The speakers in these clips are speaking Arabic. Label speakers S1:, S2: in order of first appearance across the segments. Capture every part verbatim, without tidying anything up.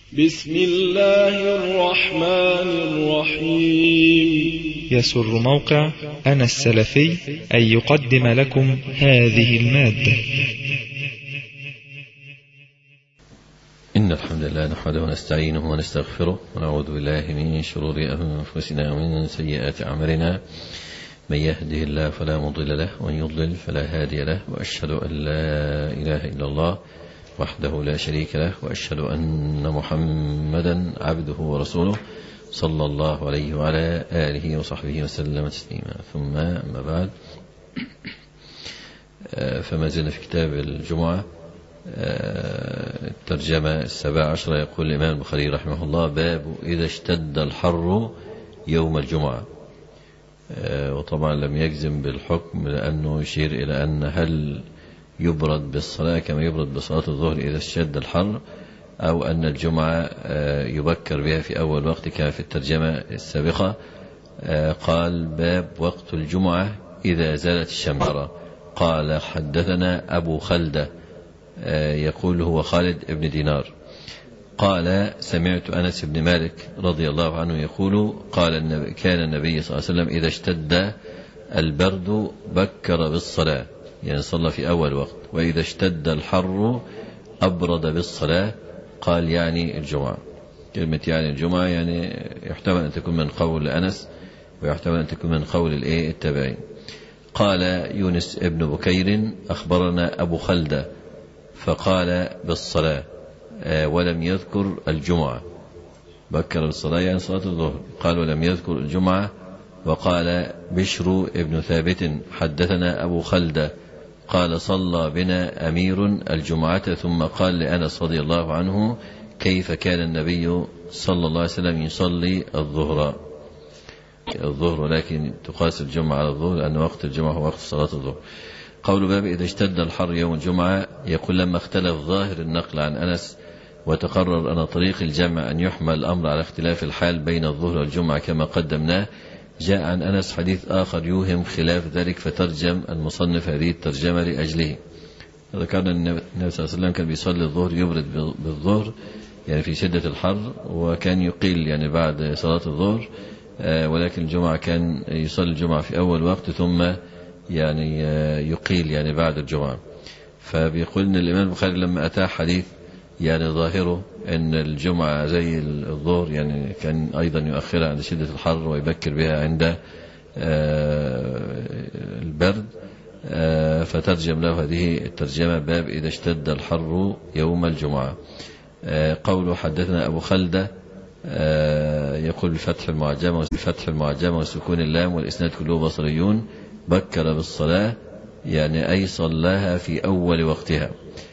S1: بسم الله الرحمن الرحيم.
S2: يسر موقع أنا السلفي أن يقدم لكم هذه المادة.
S3: إن الحمد لله نحمده ونستعينه ونستغفره ونعوذ بالله من شرور أنفسنا ومن سيئات أعمالنا. من يهده الله فلا مضل له ومن يضلل فلا هادي له، وأشهد أن لا إله إلا الله وحده لا شريك له، وأشهد أن محمدا عبده ورسوله صلى الله عليه وعلى آله وصحبه وسلم تسليما. ثم أما بعد، فما زلنا في كتاب الجمعة، الترجمة السابعة عشر. يقول الإمام البخاري رحمه الله: باب إذا اشتد الحر يوم الجمعة. وطبعا لم يجزم بالحكم، لأنه يشير إلى أن هل يبرد بالصلاة كما يبرد بصلاة الظهر إذا اشتد الحر، أو أن الجمعة يبكر بها في أول وقت كما في الترجمة السابقة. قال: باب وقت الجمعة إذا زالت الشمس. قال: حدثنا أبو خلدة، يقول هو خالد بن دينار، قال: سمعت أنس بن مالك رضي الله عنه يقول: قال: كان النبي صلى الله عليه وسلم إذا اشتد البرد بكر بالصلاة، يعني صلى في أول وقت، وإذا اشتد الحر أبرد بالصلاة. قال: يعني الجمعة. كلمة يعني الجمعة يعني يحتمل أن تكون من قول أنس، ويحتمل أن تكون من قول الإيه التابعين. قال يونس ابن بكير: أخبرنا أبو خلدة فقال بالصلاة، ولم يذكر الجمعة. بكر بالصلاة يعني صلاة الظهر. قال: ولم يذكر الجمعة. وقال بشر ابن ثابت: حدثنا أبو خلدة قال: صلى بنا أمير الجمعة، ثم قال لأنس رضي الله عنه: كيف كان النبي صلى الله عليه وسلم يصلي الظهر الظهر ولكن تقاس الجمعة على الظهر، لأن وقت الجمعة هو وقت صلاة الظهر. قول باب إذا اشتد الحر يوم الجمعة. يقول: لما اختلف ظاهر النقل عن أنس وتقرر أن طريق الجمع أن يحمل الأمر على اختلاف الحال بين الظهر والجمعة كما قدمناه، جاء عن أنس حديث آخر يوهم خلاف ذلك، فترجم المصنف هذه الترجمة لأجله. ذكرنا أن النبي صلى الله عليه وسلم كان بيصلي الظهر يبرد بالظهر يعني في شدة الحر، وكان يقيل يعني بعد صلاة الظهر، ولكن الجمعة كان يصلي الجمعة في أول وقت ثم يعني يقيل يعني بعد الجمعة. فبيقول أن الإمام البخاري لما أتى حديث يعني ظاهره أن الجمعة زي الظهر يعني كان أيضا يؤخرها عند شدة الحر ويبكر بها عند البرد، فترجم له هذه الترجمة: باب إذا اشتد الحر يوم الجمعة. قوله حدثنا أبو خلدة، يقول بفتح المعجمة بفتح المعجمة وسكون اللام والإسناد كله بصريون: بكر بالصلاة يعني أي صلاها في أول وقتها،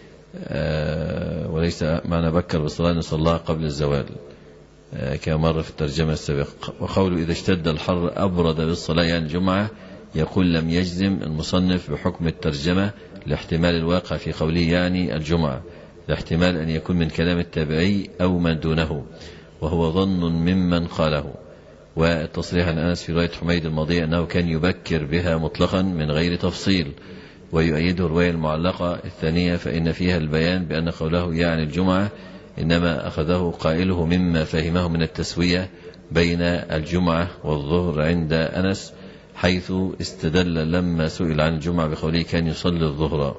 S3: وليس معنى بكر بالصلاة أن صلاها قبل الزوال كما مر في الترجمة السابقة. وقوله إذا اشتد الحر أبرد بالصلاة يعني الجمعة، يقول: لم يجزم المصنف بحكم الترجمة لاحتمال الواقع في قوله يعني الجمعة، لاحتمال أن يكون من كلام التابعي أو من دونه، وهو ظن ممن قاله. والتصريح عن أنس في رواية حميد الماضية أنه كان يبكر بها مطلقا من غير تفصيل، ويؤيده الرواية المعلقة الثانية، فإن فيها البيان بأن قوله يعني الجمعة إنما أخذه قائله مما فهمه من التسوية بين الجمعة والظهر عند أنس، حيث استدل لما سئل عن الجمعة بقوله كان يصلي الظهر.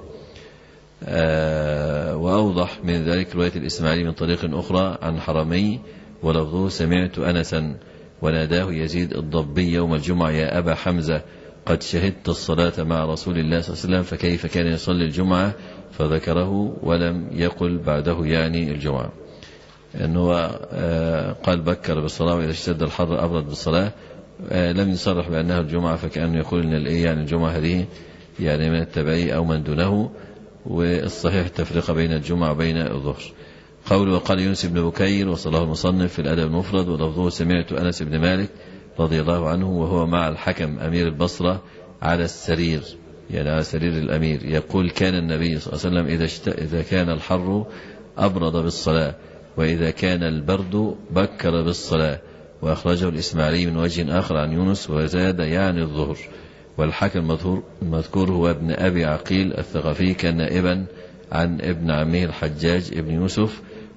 S3: آه وأوضح من ذلك رواية الإسماعيلي من طريق أخرى عن حرمي ولفظه: سمعت أنسا وناداه يزيد الضبي يوم الجمعة: يا أبا حمزة، قد شهدت الصلاة مع رسول الله صلى الله عليه وسلم، فكيف كان يصلي الجمعة؟ فذكره ولم يقل بعده يعني الجمعة. أنه قال بكر بالصلاة وإذا اشتد الحر أبرد بالصلاة، لم يصرح بأنها الجمعة، فكأنه يقول أن الإيه يعني الجمعة هذه يعني من التبعي أو من دونه. والصحيح التفرقة بين الجمعة وبين الظهر. قول وقال يونس بن بكير وصله المصنف في الأدب المفرد، ولفظه: سمعت أنس بن مالك رضي الله عنه وهو مع الحكم أمير البصرة على السرير يعني على سرير الأمير، يقول: كان النبي صلى الله عليه وسلم إذا, اشت... إذا كان الحر أبرد بالصلاة، وإذا كان البرد بكر بالصلاة. وأخرجه الإسماعيلي من وجه آخر عن يونس وزاد يعني الظهر. والحكم المذكور هو ابن أبي عقيل الثقفي، كان نائبا عن ابن عمه الحجاج ابن يوسف،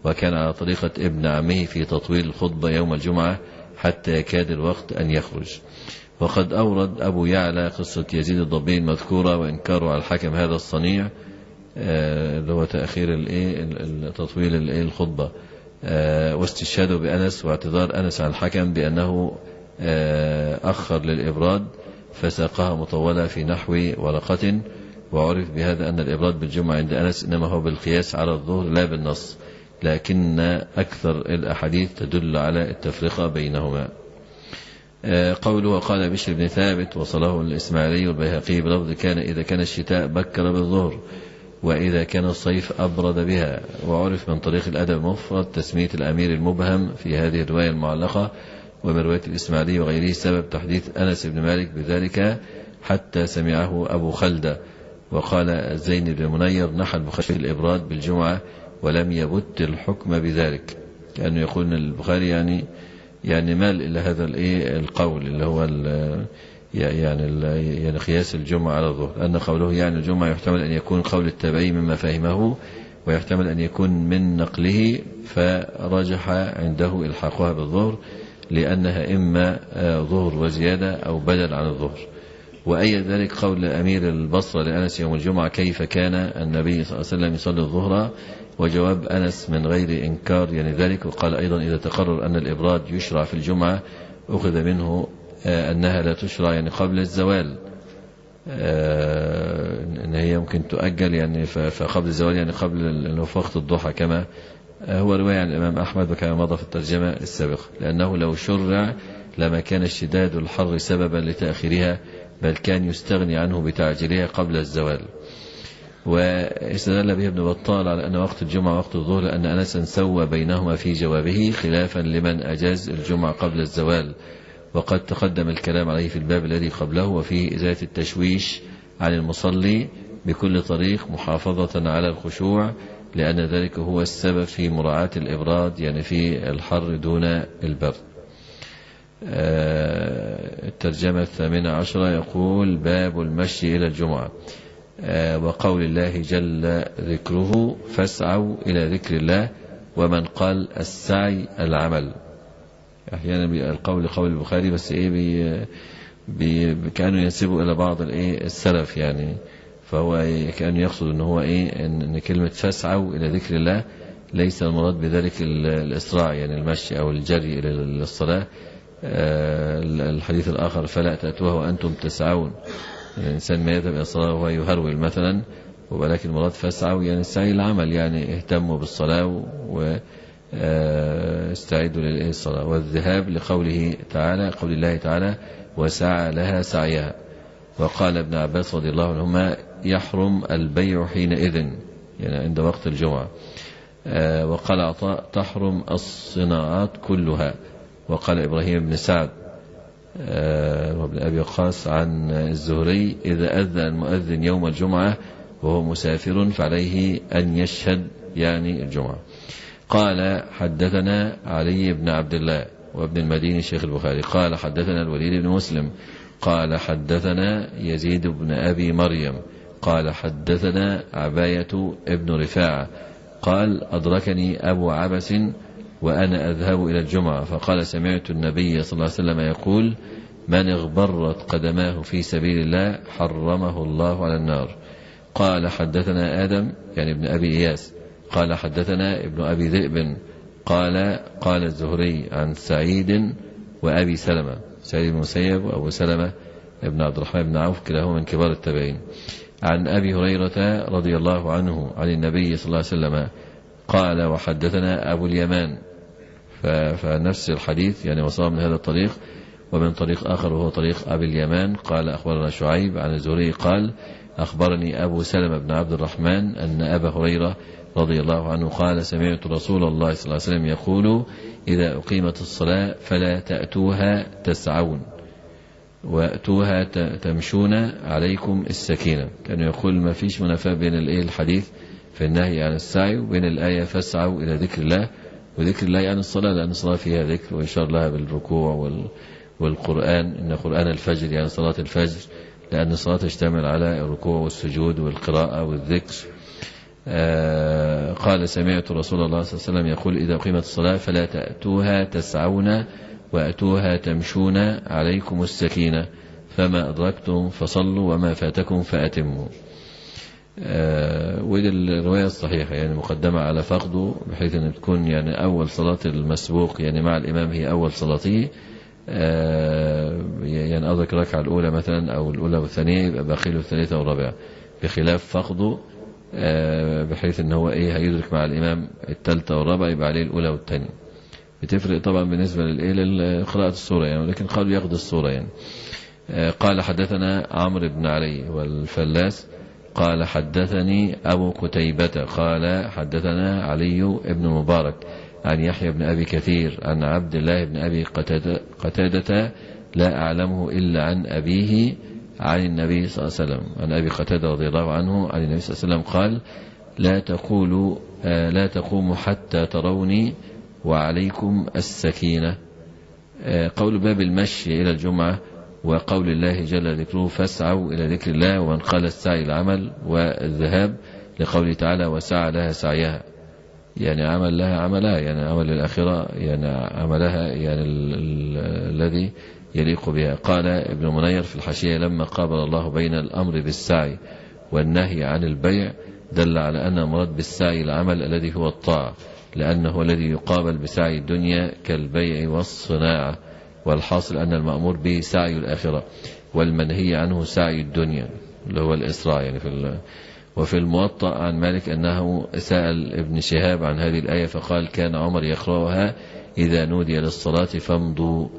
S3: وكان على طريقة ابن عمه في تطويل الخطبة يوم الجمعة حتى يكاد الوقت أن يخرج. وقد أورد أبو يعلى قصة يزيد الضبي المذكورة وإنكاره على الحكم هذا الصنيع اللي هو تأخير تطويل الخطبة واستشهاده بأنس واعتذار أنس عن الحكم بأنه أخر للإبراد فساقها مطولة في نحو ورقة. وعرف بهذا أن الإبراد بالجمعة عند أنس إنما هو بالقياس على الظهر لا بالنص، لكن أكثر الأحاديث تدل على التفرقة بينهما. قوله قال بشر بن ثابت وصله الإسماعيلي والبيهقي بلفظ كان إذا كان الشتاء بكر بالظهر وإذا كان الصيف أبرد بها. وعرف من طريق الأدب المفرد تسمية الأمير المبهم في هذه الرواية المعلقة، ومن رواية الإسماعيلي وغيره سبب تحديث أنس بن مالك بذلك حتى سمعه أبو خلدة. وقال زين بن منير نحى البخاري الإبراد بالجمعة ولم يبت الحكم بذلك، كأنه يقول أن البخاري يعني يعني مال إلى هذا القول اللي هو يعني يعني قياس الجمعة على الظهر، لأن قوله يعني الجمعة يحتمل أن يكون قول التابعي مما فهمه، ويحتمل أن يكون من نقله، فرجح عنده إلحاقها بالظهر لأنها إما ظهر وزيادة أو بدل عن الظهر. وأي ذلك قول أمير البصرة لأنس يوم الجمعة كيف كان النبي صلى الله عليه وسلم يصلي الظهر، وجواب أنس من غير إنكار يعني ذلك. وقال أيضا إذا تقرر أن الإبراد يشرع في الجمعة أخذ منه أنها لا تشرع يعني قبل الزوال، أن هي يمكن تؤجل يعني فقبل الزوال يعني قبل وقت الضحى، كما هو رواية عن الإمام أحمد وكما مضى في الترجمة السابقة، لأنه لو شرع لما كان اشتداد الحر سببا لتأخيرها، بل كان يستغني عنه بتعجيلها قبل الزوال. واستدل به ابن بطال على أن وقت الجمعة وقت الظهر لأن أنسا سوى بينهما في جوابه خلافا لمن أجاز الجمعة قبل الزوال، وقد تقدم الكلام عليه في الباب الذي قبله، وفيه إزالة التشويش عن المصلي بكل طريق محافظة على الخشوع، لأن ذلك هو السبب في مراعاة الإبراد يعني في الحر دون البرد. الترجمة الثامنة عشرة يقول باب المشي إلى الجمعة، وقول الله جل ذكره فاسعوا إلى ذكر الله، ومن قال السعي العمل. أحيانا القول قول البخاري بس إيه بي بي كانوا ينسبوا إلى بعض الإيه السلف يعني، فهو كان يقصد إن هو إيه إن كلمة فاسعوا إلى ذكر الله ليس المراد بذلك الإسراع يعني المشي أو الجري إلى الصلاة. الحديث الآخر فلا تأتوها وأنتم تسعون، الإنسان ما يذهب إلى الصلاة وهو يهرول مثلا، ولكن المراد فاسعوا يعني السعي العمل يعني اهتموا بالصلاة واستعدوا للصلاة. والذهاب لقوله تعالى قول الله تعالى وسعى لها سعيها. وقال ابن عباس رضي الله عنهما يحرم البيع حينئذ يعني عند وقت الجمعة. وقال عطاء تحرم الصناعات كلها. وقال إبراهيم بن سعد وابن أبي وقاص عن الزهري إذا أذن المؤذن يوم الجمعة وهو مسافر فعليه أن يشهد يعني الجمعة. قال حدثنا علي بن عبد الله وابن المديني شيخ البخاري قال حدثنا الوليد بن مسلم قال حدثنا يزيد بن أبي مريم قال حدثنا عباية ابن رفاعة قال أدركني أبو عبس وأنا أذهب إلى الجمعة فقال سمعت النبي صلى الله عليه وسلم يقول من اغبرت قدماه في سبيل الله حرمه الله على النار. قال حدثنا آدم يعني ابن أبي إياس قال حدثنا ابن أبي ذئب قال قال الزهري عن سعيد وأبي سلمة سعيد بن مسيب وأبو سلمة ابن عبد الرحمن بن عوف كلاهما من كبار التابعين عن أبي هريرة رضي الله عنه عن النبي صلى الله عليه وسلم قال وحدثنا أبو اليمان فنفس الحديث يعني وصل من هذا الطريق ومن طريق آخر وهو طريق أبي اليمان قال أخبرنا شعيب عن الزهري قال أخبرني أبو سلمة بن عبد الرحمن أن أبا هريرة رضي الله عنه قال سمعت رسول الله صلى الله عليه وسلم يقول إذا أقيمت الصلاة فلا تأتوها تسعون وأتوها تمشون عليكم السكينة. كان يقول ما فيش منافاة بين الحديث في النهي عن السعي وبين الآية فاسعوا إلى ذكر الله وذكر الله يعني الصلاة لأن الصلاة فيها ذكر وإشار لها بالركوع والقرآن إن قرآن الفجر يعني صلاة الفجر لأن الصلاة تشتمل على الركوع والسجود والقراءة والذكر. قال سمعت رسول الله صلى الله عليه وسلم يقول إذا قيمت الصلاة فلا تأتوها تسعون وأتوها تمشون عليكم السكينة فما أدركتم فصلوا وما فاتكم فأتموا. ودي الرواية الصحيحة يعني مقدمة على فقده بحيث أن تكون يعني أول صلاة المسبوق يعني مع الإمام هي أول صلاته، يعني أدرك الركعة الأولى مثلا أو الأولى والثانية يبقى باقي له الثالثة والرابعة، بخلاف فقده بحيث أن هو إيه هيدرك مع الإمام الثالثة والرابعة يبقى عليه الأولى والثانية. بتفرق طبعا بالنسبة للإيه لقراءة السورة يعني، ولكن قالوا ياخد السورة يعني. قال حدثنا عمرو بن علي والفلاس قال حدثني أبو قتيبة قال حدثنا علي بن مبارك عن يحيى بن أبي كثير عن عبد الله بن أبي قتادة, قتادة لا أعلمه إلا عن أبيه عن النبي صلى الله عليه وسلم عن أبي قتادة رضي الله عنه عن النبي صلى الله عليه وسلم قال لا تقولوا لا تقوموا حتى تروني وعليكم السكينة. قول باب المشي إلى الجمعة وقول الله جل ذكره فاسعوا إلى ذكر الله، ومن قال السعي العمل والذهاب لقوله تعالى وسعى لها سعيها يعني عمل لها عملها يعني عمل الآخرة يعني عملها يعني الذي يليق بها. قال ابن منير في الحاشية لما قابل الله بين الأمر بالسعي والنهي عن البيع دل على أن مراد بالسعي العمل الذي هو الطاعة، لأنه الذي يقابل بسعي الدنيا كالبيع والصناعة، والحاصل أن المأمور به سعي الآخرة والمنهي عنه سعي الدنيا اللي هو الإسراع يعني. في وفي الموطأ عن مالك أنه سأل ابن شهاب عن هذه الآية فقال كان عمر يقرأها إذا نودي للصلاة فامضوا،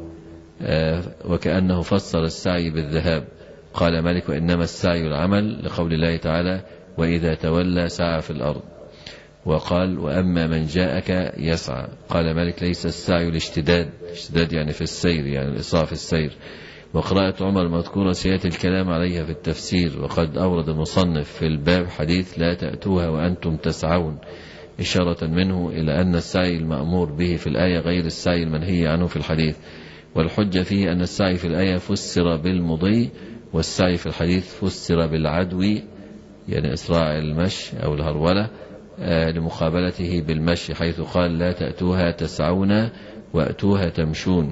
S3: وكأنه فسر السعي بالذهاب. قال مالك وإنما السعي العمل لقول الله تعالى وإذا تولى سعى في الأرض. وقال وأما من جاءك يسعى. قال مالك ليس السعي الاشتداد، اشتداد يعني في السير يعني الإسراع في السير. وقراءة عمر المذكورة سيأتي الكلام عليها في التفسير، وقد أورد المصنف في الباب حديث لا تأتوها وأنتم تسعون إشارة منه إلى أن السعي المأمور به في الآية غير السعي المنهي عنه في الحديث، والحجة فيه أن السعي في الآية فسر بالمضي والسعي في الحديث فسر بالعدو يعني إسراع المشي أو الهرولة لمقابلته بالمشي حيث قال لا تأتوها تسعون وأتوها تمشون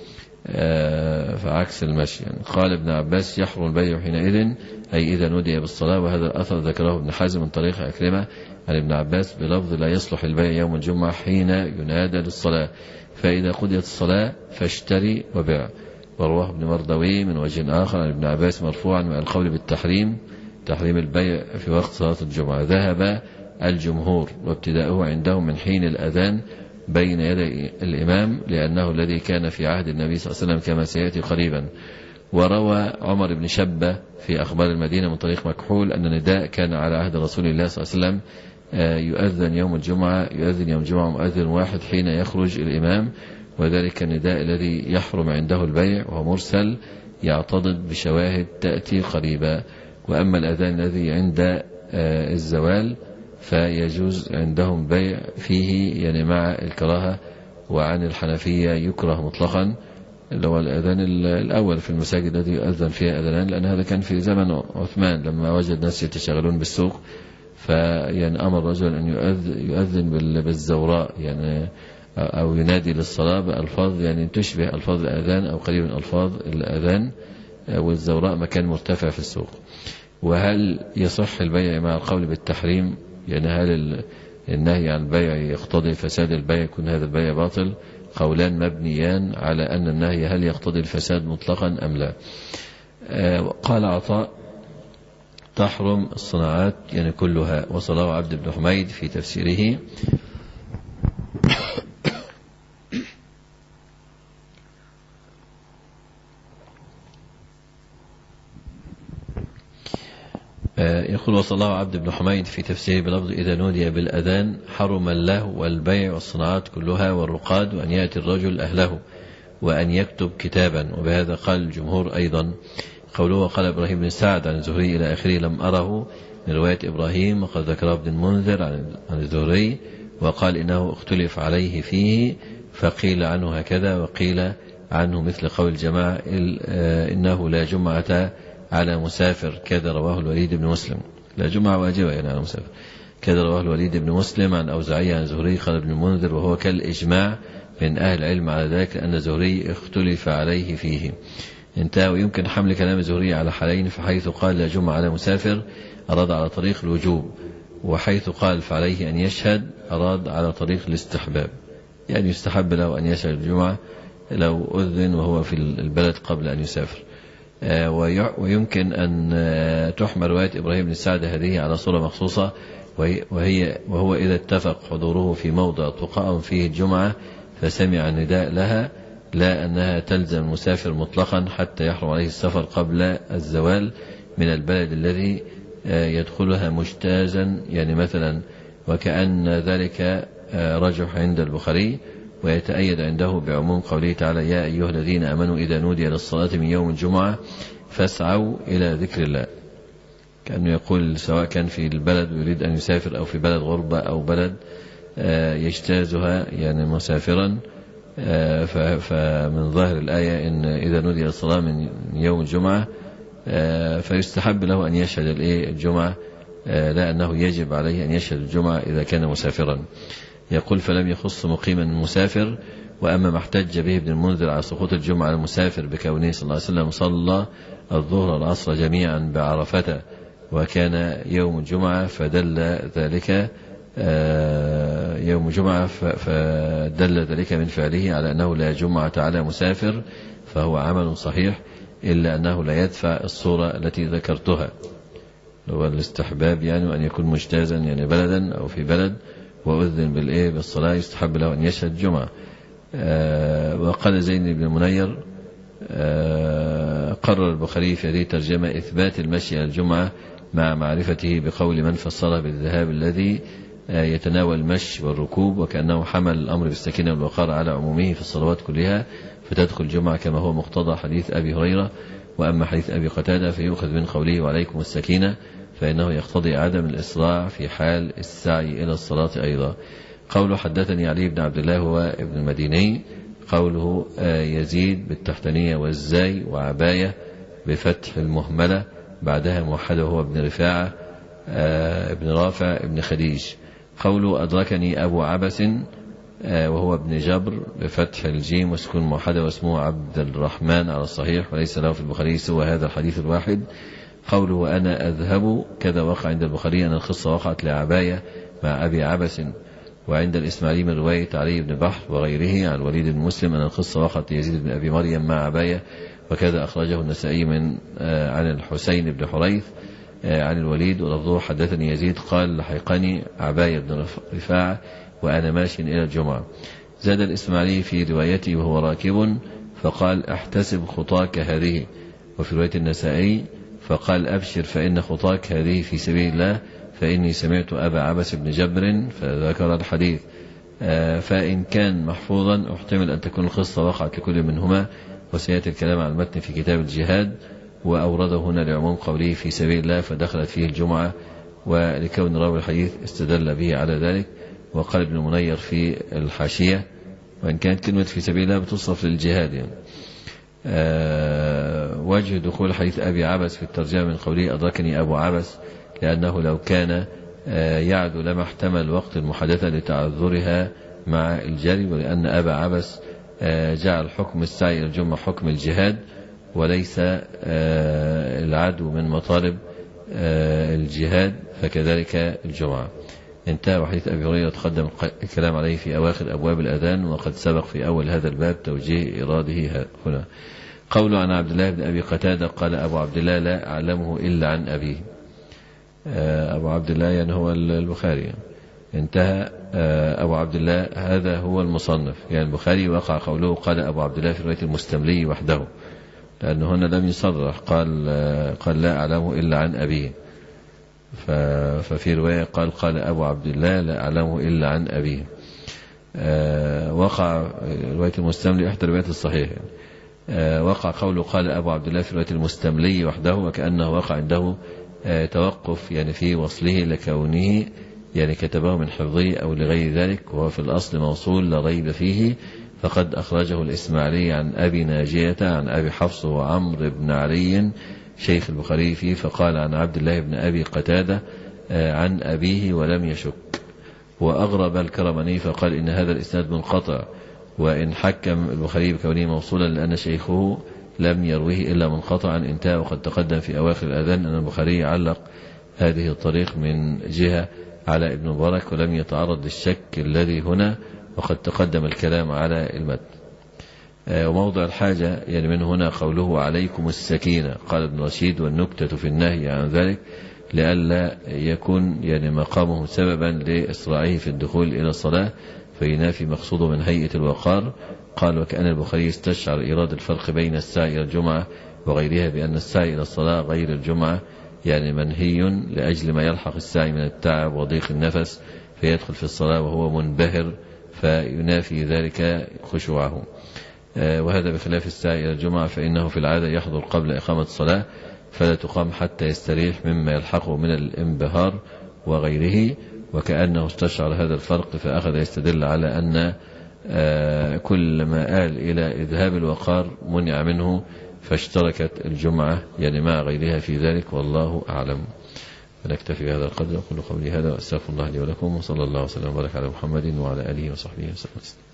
S3: فعكس المشي يعني. قال ابن عباس يحرم البيع حينئذ أي إذا نودي بالصلاة، وهذا الأثر ذكره ابن حزم من طريق أكرمة عن ابن عباس بلفظ لا يصلح البيع يوم الجمعة حين ينادى للصلاة، فإذا قضيت الصلاة فاشتري وبيع. ورواه ابن مردوي من وجه آخر عن ابن عباس مرفوعا مع القول بالتحريم تحريم البيع في وقت صلاة الجمعة. ذهب الجمهور وابتداؤه عندهم من حين الأذان بين يدي الإمام لأنه الذي كان في عهد النبي صلى الله عليه وسلم كما سيأتي قريبا. وروى عمر بن شبة في أخبار المدينة من طريق مكحول أن النداء كان على عهد رسول الله صلى الله عليه وسلم يؤذن يوم الجمعة يؤذن يوم الجمعة مؤذن واحد حين يخرج الإمام، وذلك النداء الذي يحرم عنده البيع وهو مرسل يعتضد بشواهد تأتي قريبا. وأما الأذان الذي عند الزوال فيجوز عندهم بيع فيه يعني مع الكراهة، وعن الحنفية يكره مطلقا اللي هو الأذان الأول في المساجد الذي يؤذن فيها أذانان، لأن هذا كان في زمن عثمان لما وجد ناس يتشغلون بالسوق فيعني أمر رجل أن يؤذن بالزوراء يعني أو ينادي للصلاة بألفاظ يعني تشبه ألفاظ الأذان أو قريب من ألفاظ الأذان، والزوراء مكان مرتفع في السوق. وهل يصح البيع مع القول بالتحريم؟ يعني هل النهي عن البيع يقتضي فساد البيع يكون هذا البيع باطل؟ قولان مبنيان على أن النهي هل يقتضي الفساد مطلقا أم لا. قال عطاء تحرم الصناعات يعني كلها، وصله عبد بن حميد في تفسيره يقول وصله عبد بن حميد في تفسيره بلفظ إذا نودي بالأذان حرم اللهو والبيع والصناعات كلها والرقاد، وأن يأتي الرجل أهله وأن يكتب كتابا. وبهذا قال الجمهور أيضا. قوله قال إبراهيم بن سعد عن الزهري إلى آخره لم أره من رواية إبراهيم، وقد ذكره ابن المنذر عن الزهري وقال إنه اختلف عليه فيه فقيل عنه هكذا وقيل عنه مثل قول الجماعة إنه لا جمعة على مسافر كذا رواه الوليد بن مسلم. لا جمعة واجبة يعني على مسافر. كذا رواه الوليد بن مسلم عن أوزاعي عن زهري قال ابن المنذر وهو كالإجماع من أهل العلم على ذلك أن زهري اختلف عليه فيه. انتهى. ويمكن حمل كلام زهري على حالين، فحيث قال لا جمعة على مسافر أراد على طريق الوجوب، وحيث قال فعليه أن يشهد أراد على طريق الاستحباب، يعني يستحب له أن يشهد الجمعة لو أذن وهو في البلد قبل أن يسافر. ويمكن أن تحمل رواية إبراهيم بن سعد هذه على صورة مخصوصة، وهي وهو إذا اتفق حضوره في موضع تقام فيه الجمعة فسمع النداء لها، لا أنها تلزم المسافر مطلقا حتى يحرم عليه السفر قبل الزوال من البلد الذي يدخلها مجتازا، يعني مثلا وكأن ذلك رجح عند البخاري ويتأيد عنده بعموم قوله تعالى يا أيها الذين آمنوا إذا نودي للصلاة من يوم الجمعة فاسعوا إلى ذكر الله، كأنه يقول سواء كان في البلد ويريد أن يسافر أو في بلد غربة أو بلد يجتازها يعني مسافرا، فمن ظاهر الآية إن إذا نودي للصلاة من يوم الجمعة فيستحب له أن يشهد الجمعة، لا أنه يجب عليه أن يشهد الجمعة إذا كان مسافرا. يقول فلم يخص مقيما المسافر. وأما ما احتج به ابن المنذر على سقوط الجمعة على المسافر بكونه صلى الله عليه وسلم صلى الظهر والعصر جميعا بعرفة وكان يوم الجمعة فدل ذلك يوم الجمعة فدل ذلك من فعله على أنه لا جمعة على مسافر، فهو عمل صحيح، إلا أنه لا يدفع الصورة التي ذكرتها، هو الاستحباب يعني أن يكون مجتازا يعني بلدا أو في بلد وأذن بالإيه بالصلاة يستحب له أن يشهد جمعة. آه وقال زين بن المنير آه قرر البخاري في هذه الترجمة إثبات المشي على الجمعة مع معرفته بقول من فسره بالذهاب الذي آه يتناول المشي والركوب، وكأنه حمل الأمر بالسكينة والوقار على عمومه في الصلوات كلها فتدخل الجمعة كما هو مقتضى حديث أبي هريرة. وأما حديث أبي قتادة فيؤخذ من قوله وعليكم السكينة فإنه يقتضي عدم الإسراع في حال السعي إلى الصلاة أيضا. قوله حدثني علي بن عبد الله هو ابن المديني، قوله يزيد بالتحتانية والزاي وعباية بفتح المهملة بعدها موحده هو ابن رفاعة ابن رافع ابن خديج. قوله أدركني أبو عبس وهو ابن جبر بفتح الجيم وسكون موحدة واسمه عبد الرحمن على الصحيح، وليس له في البخاري سوى هذا الحديث الواحد. قوله أنا أذهب كذا وقع عند البخاري أن القصة وقعت لعباية مع أبي عبس، وعند الإسماعيلي من رواية علي بن بحر وغيره عن الوليد بن مسلم أن القصة وقعت ليزيد بن أبي مريم مع عباية، وكذا أخرجه النسائي من عن الحسين بن حريث عن الوليد ولفظه حدثني يزيد قال لحقني عباية بن رفاعة وأنا ماشي إلى الجمعة. زاد الإسماعيلي في روايته وهو راكب فقال أحتسب خطاك هذه، وفي رواية النسائي فقال أبشر فإن خطاك هذه في سبيل الله فإني سمعت أبا عبس بن جبر فذكر الحديث. فإن كان محفوظا احتمل أن تكون القصة وقعت لكل منهما، وسيأتي الكلام عن المتن في كتاب الجهاد، وأورده هنا لعموم قوله في سبيل الله فدخلت فيه الجمعة، ولكون راوي الحديث استدل به على ذلك. وقال ابن منير في الحاشية وإن كانت كلمة في سبيل الله بتصرف للجهاد يعني. أه وجه دخول حديث أبي عبس في الترجمة من قوله أدركني أبو عبس، لأنه لو كان أه يعدو لما احتمل وقت المحادثة لتعذرها مع الجري، ولأن أبا عبس أه جعل حكم السعي إلى الجمعة حكم الجهاد وليس أه العدو من مطالب أه الجهاد، فكذلك الجمعة. انتهى. وحديث أبي هريرة تقدم الكلام عليه في أواخر أبواب الأذان، وقد سبق في أول هذا الباب توجيه إراده هنا. قول عن عبد الله بن أبي قتادة قال أبو عبد الله لا أعلمه إلا عن أبيه. أبو عبد الله يعني هو البخاري. انتهى. أبو عبد الله هذا هو المصنف، يعني البخاري وقع قوله قال أبو عبد الله في رواية المستملي وحده، لأنه هنا لم يصرح قال قال لا أعلمه إلا عن أبيه، ففي رواية قال قال أبو عبد الله لا أعلمه إلا عن أبيه. أه وقع رواية المستملي إحدى روايات الصحيح. أه وقع قوله قال أبو عبد الله في رواية المستملي وحده، وكأنه وقع عنده أه توقف يعني في وصله لكونه يعني كتبه من حفظه أو لغير ذلك، وهو في الأصل موصول لا ريب فيه. فقد أخرجه الإسماعيلي عن أبي ناجية عن أبي حفص وعمرو بن علي شيخ البخاري فيه، فقال عن عبد الله بن أبي قتادة عن أبيه ولم يشك. وأغرب الكرماني فقال إن هذا الإسناد منقطع، وإن حكم البخاري بكونه موصولا لأن شيخه لم يروه إلا منقطعا انتهى. وقد تقدم في أواخر الأذان أن البخاري علق هذه الطريق من جهة على ابن مبارك ولم يتعرض للشك الذي هنا، وقد تقدم الكلام على المتن. وموضع الحاجة يعني من هنا قوله عليكم السكينة، قال ابن رشيد والنكتة في النهي عن ذلك لئلا يكون يعني مقامه سببا لإسراعه في الدخول إلى الصلاة فينافي مقصوده من هيئة الوقار. قال وكأن البخاري استشعر إيراد الفرق بين السعي إلى الجمعة وغيرها بأن السعي إلى الصلاة غير الجمعة يعني منهي لأجل ما يلحق السعي من التعب وضيق النفس فيدخل في الصلاة وهو منبهر فينافي ذلك خشوعه. وهذا بخلاف السعي إلى الجمعة فإنه في العادة يحضر قبل إقامة الصلاة فلا تقام حتى يستريح مما يلحقه من الانبهار وغيره. وكأنه استشعر هذا الفرق فأخذ يستدل على أن كل ما آل إلى إذهاب الوقار منع منه فاشتركت الجمعة يعني مع غيرها في ذلك، والله أعلم. نكتفي بهذا القدر. أقول قولي هذا وأستغفر الله لي ولكم، وصلى الله وسلم وبارك على محمد وعلى آله وصحبه وسلم.